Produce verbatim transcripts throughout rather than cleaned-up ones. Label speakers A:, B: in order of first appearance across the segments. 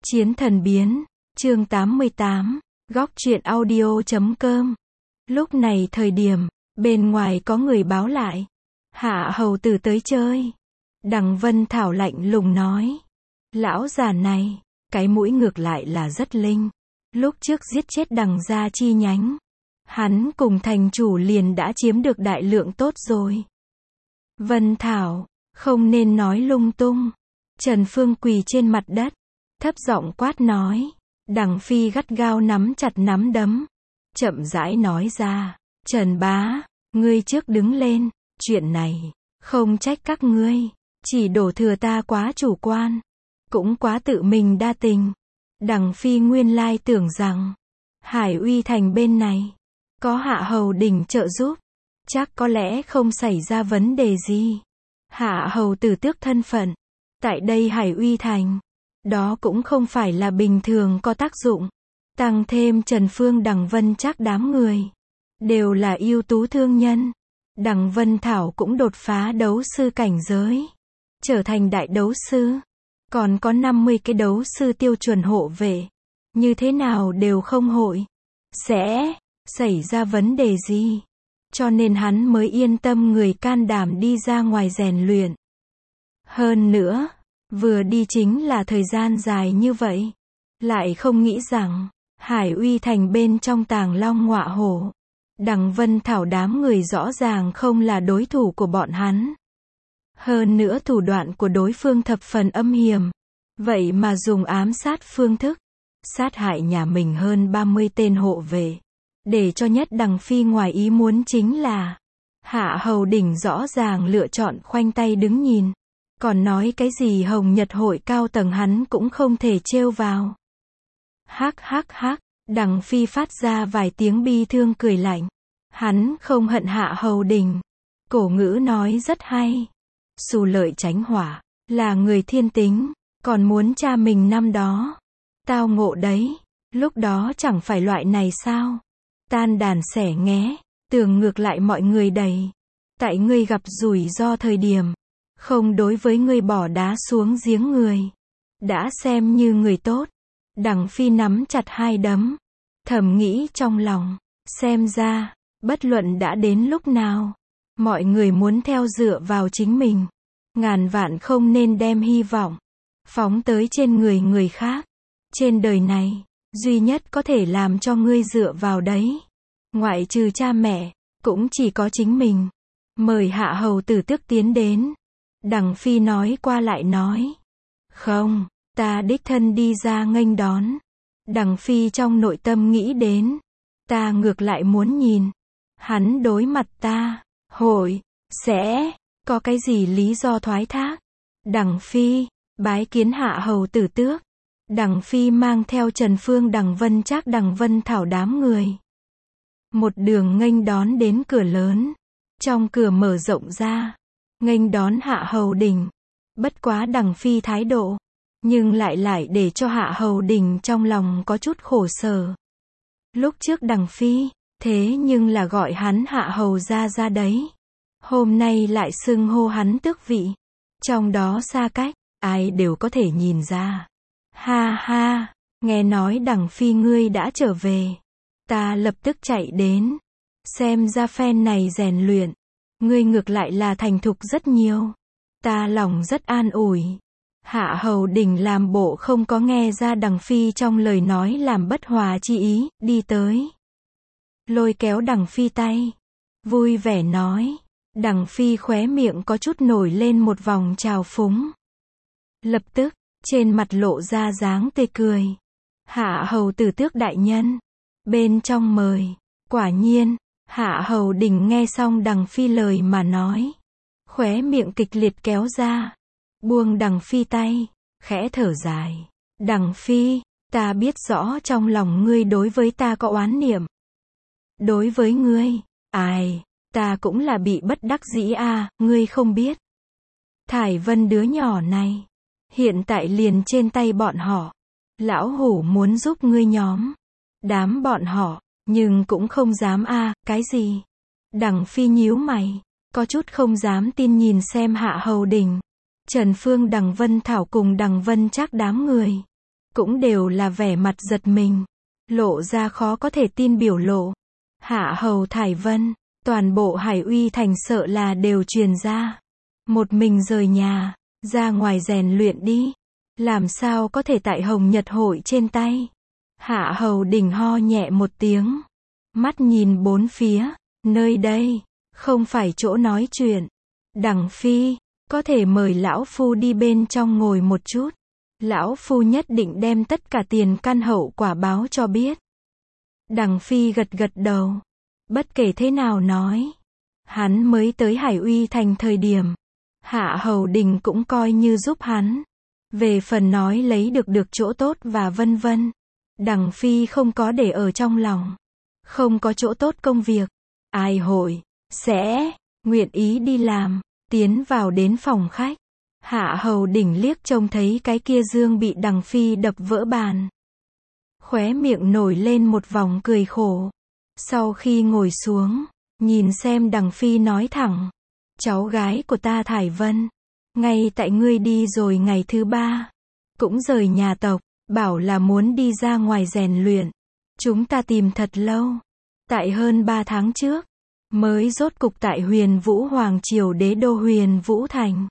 A: Chiến thần biến, chương tám mươi tám, góc truyện audio chấm com. Lúc này thời điểm, bên ngoài có người báo lại. Hạ hầu tử tới chơi. Đằng Vân Thảo lạnh lùng nói. Lão già này, cái mũi ngược lại là rất linh. Lúc trước giết chết đằng gia chi nhánh. Hắn cùng thành chủ liền đã chiếm được đại lượng tốt rồi. Vân Thảo, không nên nói lung tung. Trần Phương quỳ trên mặt đất. Thấp giọng quát nói. Đằng Phi gắt gao nắm chặt nắm đấm. Chậm rãi nói ra. Trần bá, ngươi trước đứng lên. Chuyện này, không trách các ngươi. Chỉ đổ thừa ta quá chủ quan. Cũng quá tự mình đa tình. Đằng Phi nguyên lai tưởng rằng. Hải Uy Thành bên này. Có Hạ Hầu Đỉnh trợ giúp. Chắc có lẽ không xảy ra vấn đề gì. Hạ Hầu tử tước thân phận. Tại đây Hải Uy Thành. Đó cũng không phải là bình thường có tác dụng. Tăng thêm Trần Phương Đằng Vân Trác đám người. Đều là ưu tú thương nhân. Đằng Vân Thảo cũng đột phá đấu sư cảnh giới. Trở thành đại đấu sư. Còn có năm mươi cái đấu sư tiêu chuẩn hộ vệ. Như thế nào đều không hội. Sẽ xảy ra vấn đề gì. Cho nên hắn mới yên tâm người can đảm đi ra ngoài rèn luyện. Hơn nữa. Vừa đi chính là thời gian dài như vậy. Lại không nghĩ rằng. Hải Uy Thành bên trong Tàng Long Ngọa Hổ. Đằng Vân Thảo đám người rõ ràng không là đối thủ của bọn hắn. Hơn nữa thủ đoạn của đối phương thập phần âm hiểm. Vậy mà dùng ám sát phương thức. Sát hại nhà mình hơn ba mươi tên hộ vệ. Để cho nhất Đằng Phi ngoài ý muốn chính là. Hạ Hầu Đỉnh rõ ràng lựa chọn khoanh tay đứng nhìn. Còn nói cái gì Hồng Nhật hội cao tầng hắn cũng không thể trêu vào. Hắc hắc hắc, Đằng Phi phát ra vài tiếng bi thương cười lạnh. Hắn không hận Hạ Hầu Đỉnh. Cổ ngữ nói rất hay. Xù lợi tránh hỏa, là người thiên tính, còn muốn cha mình năm đó. Tao ngộ đấy, lúc đó chẳng phải loại này sao? Tan đàn xẻ nghé, tưởng ngược lại mọi người đầy. Tại ngươi gặp rủi ro thời điểm. Không đối với ngươi bỏ đá xuống giếng người. Đã xem như người tốt. Đằng Phi nắm chặt hai đấm. Thầm nghĩ trong lòng. Xem ra, bất luận đã đến lúc nào. Mọi người muốn theo dựa vào chính mình. Ngàn vạn không nên đem hy vọng. Phóng tới trên người người khác. Trên đời này, duy nhất có thể làm cho ngươi dựa vào đấy. Ngoại trừ cha mẹ, cũng chỉ có chính mình. Mời Hạ Hầu tử tước tiến đến. Đằng Phi nói qua lại nói. Không, ta đích thân đi ra nghênh đón. Đằng Phi trong nội tâm nghĩ đến. Ta ngược lại muốn nhìn. Hắn đối mặt ta. Hội, sẽ, có cái gì lý do thoái thác. Đằng Phi, bái kiến Hạ Hầu tử tước. Đằng Phi mang theo Trần Phương Đằng Vân Trác Đằng Vân Thảo đám người. Một đường nghênh đón đến cửa lớn. Trong cửa mở rộng ra. Nghênh đón Hạ Hầu Đỉnh. Bất quá Đằng Phi thái độ. Nhưng lại lại để cho Hạ Hầu Đỉnh trong lòng có chút khổ sở. Lúc trước Đằng Phi, thế nhưng là gọi hắn Hạ Hầu ra ra đấy. Hôm nay lại xưng hô hắn tước vị. Trong đó xa cách, ai đều có thể nhìn ra. Ha ha, nghe nói Đằng Phi ngươi đã trở về. Ta lập tức chạy đến. Xem ra phen này rèn luyện. Ngươi ngược lại là thành thục rất nhiều. Ta lòng rất an ủi. Hạ Hầu Đỉnh làm bộ không có nghe ra Đằng Phi trong lời nói làm bất hòa chi ý, đi tới. Lôi kéo Đằng Phi tay. Vui vẻ nói. Đằng Phi khóe miệng có chút nổi lên một vòng trào phúng. Lập tức, trên mặt lộ ra dáng tươi cười. Hạ Hầu tử tước đại nhân. Bên trong mời. Quả nhiên. Hạ Hầu Đỉnh nghe xong Đằng Phi lời mà nói. Khóe miệng kịch liệt kéo ra. Buông Đằng Phi tay. Khẽ thở dài. Đằng Phi, ta biết rõ trong lòng ngươi đối với ta có oán niệm. Đối với ngươi, ai, ta cũng là bị bất đắc dĩ à, ngươi không biết. Thải Vân đứa nhỏ này. Hiện tại liền trên tay bọn họ. Lão hủ muốn giúp ngươi nhóm. Đám bọn họ. Nhưng cũng không dám a à, cái gì? Đằng Phi nhíu mày, có chút không dám tin nhìn xem Hạ Hầu Đỉnh. Trần Phương Đằng Vân Thảo cùng Đằng Vân Trác đám người. cũng đều là vẻ mặt giật mình, lộ ra khó có thể tin biểu lộ. Hạ hầu Thải Vân, toàn bộ Hải Uy thành sợ là đều truyền ra. Một mình rời nhà, ra ngoài rèn luyện đi. Làm sao có thể tại Hồng Nhật hội trên tay. Hạ hầu đỉnh ho nhẹ một tiếng. Mắt nhìn bốn phía, nơi đây, không phải chỗ nói chuyện. Đằng Phi, có thể mời lão phu đi bên trong ngồi một chút. Lão phu nhất định đem tất cả tiền căn hậu quả báo cho biết. Đằng Phi gật gật đầu. Bất kể thế nào nói. Hắn mới tới Hải Uy thành thời điểm. Hạ hầu đình cũng coi như giúp hắn. Về phần nói lấy được được chỗ tốt và vân vân. Đằng Phi không có để ở trong lòng. Không có chỗ tốt công việc. Ai hội, sẽ, nguyện ý đi làm. Tiến vào đến phòng khách. Hạ hầu đỉnh liếc trông thấy cái kia dương bị Đằng Phi đập vỡ bàn. Khóe miệng nổi lên một vòng cười khổ. Sau khi ngồi xuống, nhìn xem Đằng Phi nói thẳng. Cháu gái của ta Thải Vân. Ngay tại ngươi đi rồi ngày thứ ba. Cũng rời nhà tộc, bảo là muốn đi ra ngoài rèn luyện. Chúng ta tìm thật lâu. Tại hơn ba tháng trước, mới rốt cục tại Huyền Vũ Hoàng Triều đế đô Huyền Vũ Thành.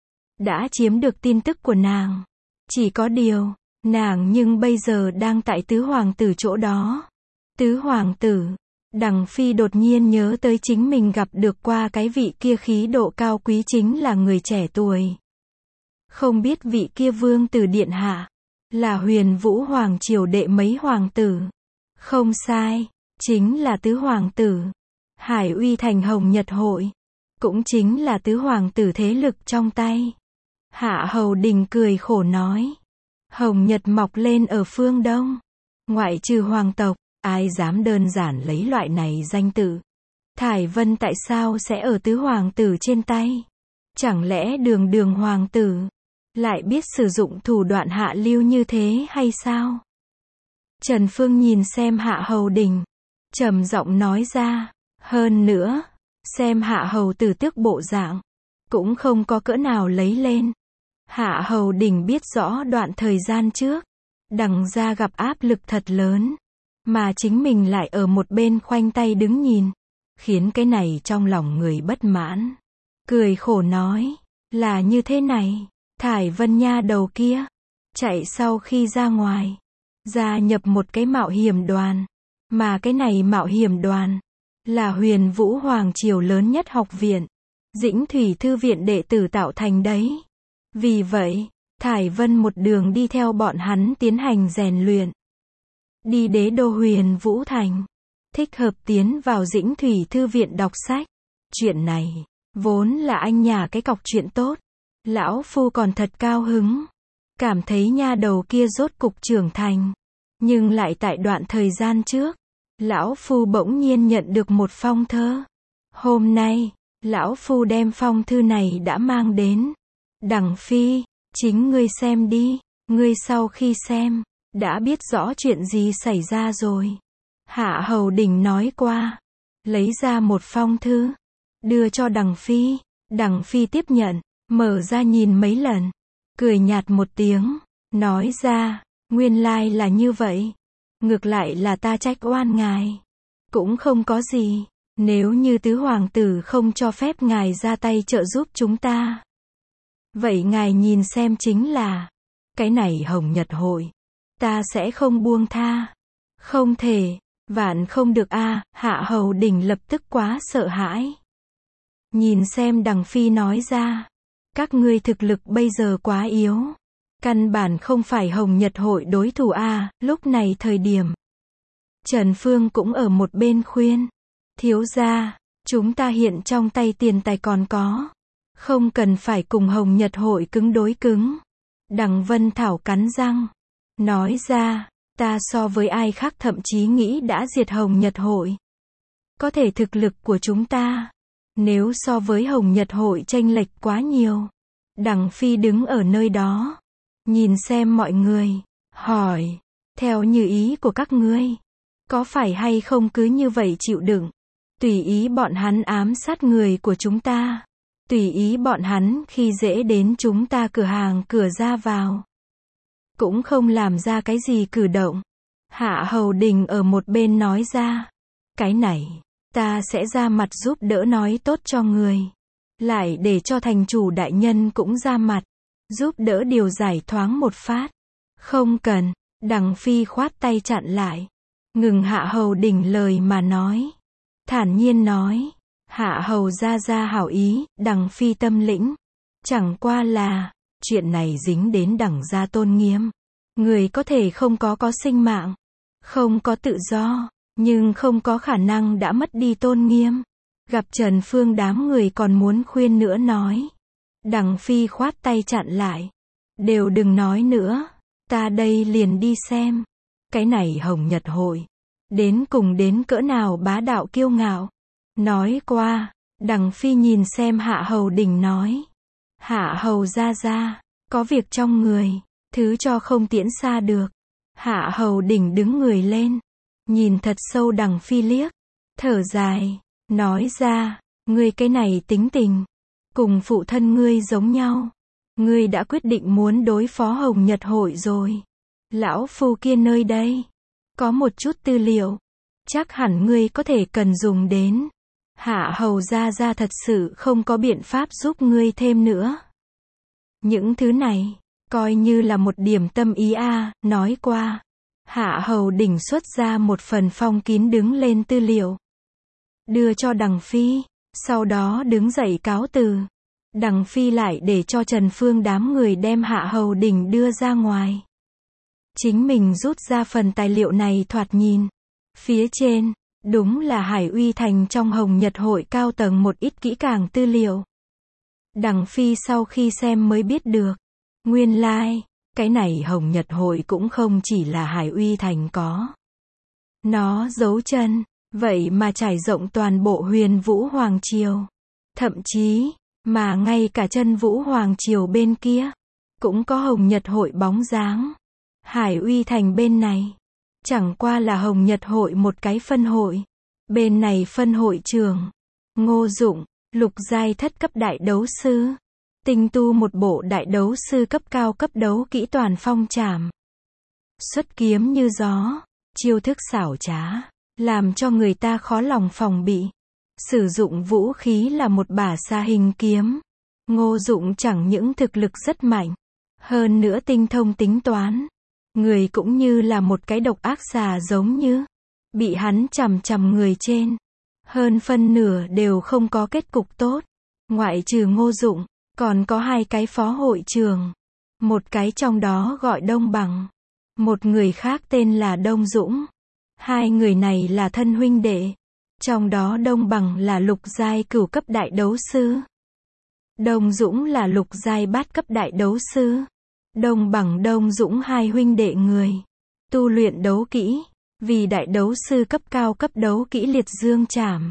A: Đã chiếm được tin tức của nàng. Chỉ có điều, nàng nhưng bây giờ đang tại tứ hoàng tử chỗ đó. Tứ hoàng tử, Đằng Phi đột nhiên nhớ tới chính mình gặp được qua cái vị kia khí độ cao quý chính là người trẻ tuổi. Không biết vị kia vương tử điện hạ, là Huyền Vũ Hoàng Triều đệ mấy hoàng tử. Không sai, chính là tứ hoàng tử. Hải Uy thành Hồng Nhật hội, cũng chính là tứ hoàng tử thế lực trong tay. Hạ hầu đình cười khổ nói. Hồng Nhật mọc lên ở phương Đông. Ngoại trừ hoàng tộc, ai dám đơn giản lấy loại này danh tự. Thải Vân tại sao sẽ ở tứ hoàng tử trên tay? Chẳng lẽ đường đường hoàng tử lại biết sử dụng thủ đoạn hạ lưu như thế hay sao? Trần Phương nhìn xem Hạ hầu đình, trầm giọng nói ra. Hơn nữa, xem Hạ hầu tử tước bộ dạng, cũng không có cỡ nào lấy lên. Hạ hầu đỉnh biết rõ đoạn thời gian trước, Đằng gia gặp áp lực thật lớn, mà chính mình lại ở một bên khoanh tay đứng nhìn, khiến cái này trong lòng người bất mãn. Cười khổ nói, là như thế này, Thải Vân nha đầu kia, chạy sau khi ra ngoài, gia nhập một cái mạo hiểm đoàn, mà cái này mạo hiểm đoàn, là Huyền Vũ Hoàng Triều lớn nhất học viện, Dĩnh Thủy Thư viện đệ tử tạo thành đấy. Vì vậy, Thải Vân một đường đi theo bọn hắn tiến hành rèn luyện. Đi đế đô Huyền Vũ Thành, thích hợp tiến vào Dĩnh Thủy Thư viện đọc sách. Chuyện này, vốn là anh nhà cái cọc chuyện tốt. Lão phu còn thật cao hứng. Cảm thấy nha đầu kia rốt cục trưởng thành. Nhưng lại tại đoạn thời gian trước, lão phu bỗng nhiên nhận được một phong thơ. Hôm nay, lão phu đem phong thư này đã mang đến. Đằng Phi, chính ngươi xem đi. Ngươi sau khi xem, đã biết rõ chuyện gì xảy ra rồi. Hạ hầu đỉnh nói qua, lấy ra một phong thư, đưa cho Đằng Phi. Đằng Phi tiếp nhận, mở ra nhìn mấy lần, cười nhạt một tiếng, nói ra, nguyên lai là như vậy. Ngược lại là ta trách oan ngài. Cũng không có gì, nếu như tứ hoàng tử không cho phép ngài ra tay trợ giúp chúng ta. Vậy ngài nhìn xem chính là, cái này Hồng Nhật hội, ta sẽ không buông tha. Không thể, vạn không được a. À, Hạ hầu đỉnh lập tức quá sợ hãi. Nhìn xem Đằng Phi nói ra, các ngươi thực lực bây giờ quá yếu. Căn bản không phải Hồng Nhật hội đối thủ a. À, lúc này thời điểm. Trần Phương cũng ở một bên khuyên. Thiếu gia, chúng ta hiện trong tay tiền tài còn có. Không cần phải cùng Hồng Nhật hội cứng đối cứng. Đằng Vân Thảo cắn răng, nói ra, ta so với ai khác thậm chí nghĩ đã diệt Hồng Nhật hội. Có thể thực lực của chúng ta, nếu so với Hồng Nhật hội chênh lệch quá nhiều. Đằng Phi đứng ở nơi đó, nhìn xem mọi người, hỏi, theo như ý của các ngươi, có phải hay không cứ như vậy chịu đựng, tùy ý bọn hắn ám sát người của chúng ta, tùy ý bọn hắn khi dễ đến chúng ta cửa hàng cửa ra vào. cũng không làm ra cái gì cử động. Hạ Hầu Đình ở một bên nói ra, cái này, ta sẽ ra mặt giúp đỡ nói tốt cho người. Lại để cho thành chủ đại nhân cũng ra mặt, giúp đỡ điều giải thoáng một phát. Không cần, Đằng Phi khoát tay chặn lại. Ngừng Hạ Hầu Đình lời mà nói. Thản nhiên nói, Hạ Hầu gia gia hảo ý, Đằng Phi tâm lĩnh. Chẳng qua là, chuyện này dính đến Đằng gia tôn nghiêm. Người có thể không có có sinh mạng, không có tự do, nhưng không có khả năng đã mất đi tôn nghiêm. Gặp Trần Phương đám người còn muốn khuyên nữa nói. Đằng Phi khoát tay chặn lại. Đều đừng nói nữa, ta đây liền đi xem. Cái này Hồng Nhật hội, đến cùng đến cỡ nào bá đạo kiêu ngạo. Nói qua, Đằng Phi nhìn xem Hạ Hầu Đình nói. Hạ Hầu gia gia, có việc trong người, thứ cho không tiễn xa được. Hạ Hầu Đình đứng người lên, nhìn thật sâu Đằng Phi liếc, thở dài, nói ra, ngươi cái này tính tình, cùng phụ thân ngươi giống nhau. Ngươi đã quyết định muốn đối phó Hồng Nhật hội rồi. Lão phu kia nơi đây, có một chút tư liệu, chắc hẳn ngươi có thể cần dùng đến. Hạ Hầu gia gia thật sự không có biện pháp giúp ngươi thêm nữa. Những thứ này, coi như là một điểm tâm ý a. À, nói qua, Hạ Hầu Đình xuất ra một phần phong kín đứng lên tư liệu, đưa cho Đằng Phi, sau đó đứng dậy cáo từ. Đằng Phi lại để cho Trần Phương đám người đem Hạ Hầu Đình đưa ra ngoài. Chính mình rút ra phần tài liệu này thoạt nhìn. Phía trên, đúng là Hải Uy Thành trong Hồng Nhật hội cao tầng một ít kỹ càng tư liệu. Đằng Phi sau khi xem mới biết được. Nguyên lai, like, cái này Hồng Nhật hội cũng không chỉ là Hải Uy Thành có. Nó giấu chân, vậy mà trải rộng toàn bộ Huyền Vũ Hoàng Triều. Thậm chí, mà ngay cả chân Vũ Hoàng Triều bên kia, cũng có Hồng Nhật hội bóng dáng. Hải Uy Thành bên này, chẳng qua là Hồng Nhật hội một cái phân hội. Bên này phân hội trưởng, Ngô Dụng, lục giai thất cấp đại đấu sư. Tinh tu một bộ đại đấu sư cấp cao cấp đấu kỹ toàn phong trảm. Xuất kiếm như gió, chiêu thức xảo trá, làm cho người ta khó lòng phòng bị. Sử dụng vũ khí là một bả xa hình kiếm. Ngô Dụng chẳng những thực lực rất mạnh, hơn nữa tinh thông tính toán. Người cũng như là một cái độc ác xà giống như, bị hắn chằm chằm người trên. Hơn phân nửa đều không có kết cục tốt. Ngoại trừ Ngô Dụng, còn có hai cái phó hội trưởng. Một cái trong đó gọi Đông Bằng. Một người khác tên là Đông Dũng. Hai người này là thân huynh đệ. Trong đó Đông Bằng là lục giai cửu cấp đại đấu sư. Đông Dũng là lục giai bát cấp đại đấu sư. Đông Bằng Đông Dũng hai huynh đệ người. Tu luyện đấu kỹ. Vì đại đấu sư cấp cao cấp đấu kỹ liệt dương trảm.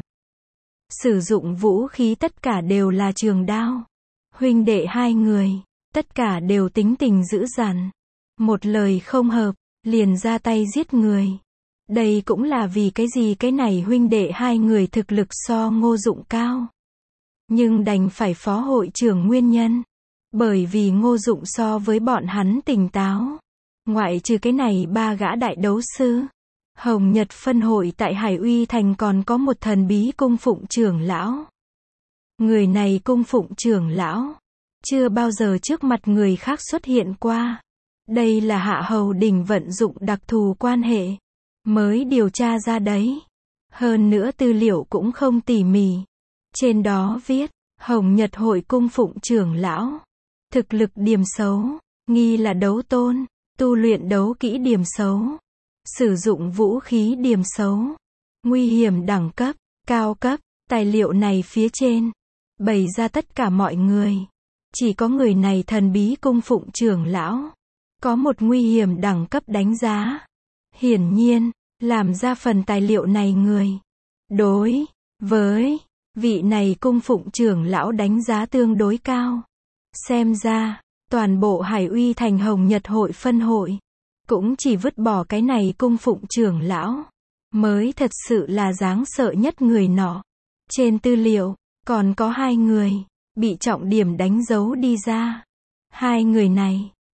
A: Sử dụng vũ khí tất cả đều là trường đao. Huynh đệ hai người, tất cả đều tính tình dữ dằn. Một lời không hợp, liền ra tay giết người. Đây cũng là vì cái gì cái này huynh đệ hai người thực lực so Ngô Dụng cao. Nhưng đành phải phó hội trưởng nguyên nhân. Bởi vì Ngô Dụng so với bọn hắn tỉnh táo. Ngoại trừ cái này ba gã đại đấu sư. Hồng Nhật phân hội tại Hải Uy Thành còn có một thần bí cung phụng trưởng lão. Người này cung phụng trưởng lão, chưa bao giờ trước mặt người khác xuất hiện qua. Đây là Hạ Hầu Đình vận dụng đặc thù quan hệ, mới điều tra ra đấy. Hơn nữa tư liệu cũng không tỉ mỉ. Trên đó viết, Hồng Nhật hội cung phụng trưởng lão. Thực lực điểm xấu, nghi là đấu tôn, tu luyện đấu kỹ điểm xấu. Sử dụng vũ khí điểm xấu. Nguy hiểm đẳng cấp, cao cấp, tài liệu này phía trên. Bày ra tất cả mọi người. Chỉ có người này thần bí cung phụng trưởng lão. Có một nguy hiểm đẳng cấp đánh giá. Hiển nhiên, làm ra phần tài liệu này người. Đối với vị này cung phụng trưởng lão đánh giá tương đối cao. Xem ra, toàn bộ Hải Uy Thành Hồng Nhật hội phân hội. Cũng chỉ vứt bỏ cái này cung phụng trưởng lão. Mới thật sự là đáng sợ nhất người nọ. Trên tư liệu, còn có hai người, bị trọng điểm đánh dấu đi ra. Hai người này,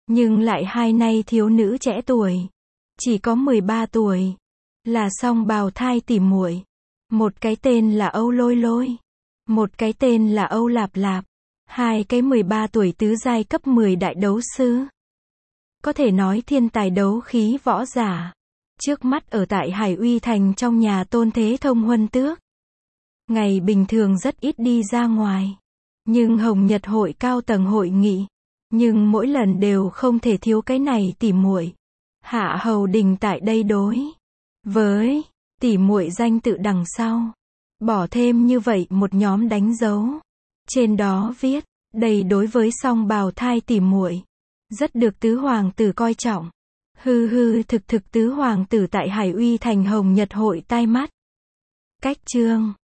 A: Nhưng lại hai nay thiếu nữ trẻ tuổi, chỉ có mười ba tuổi, là song bào thai tỉ muội. Một cái tên là Âu Lôi Lôi, một cái tên là Âu Lạp Lạp, hai cái mười ba tuổi tứ giai cấp mười đại đấu sư. Có thể nói thiên tài đấu khí võ giả. Trước mắt ở tại Hải Uy Thành trong nhà Tôn Thế Thông Huân Tước. Ngày bình thường rất ít đi ra ngoài. Nhưng Hồng Nhật hội cao tầng hội nghị. Nhưng mỗi lần đều không thể thiếu cái này tỉ muội. Hạ Hầu Đình tại đây đối với tỉ muội danh tự đằng sau. Bỏ thêm như vậy một nhóm đánh dấu. Trên đó viết, đây đối với song bào thai tỉ muội. Rất được tứ hoàng tử coi trọng. Hư hư thực thực tứ hoàng tử tại Hải Uy Thành Hồng Nhật hội tai mắt. Cách chương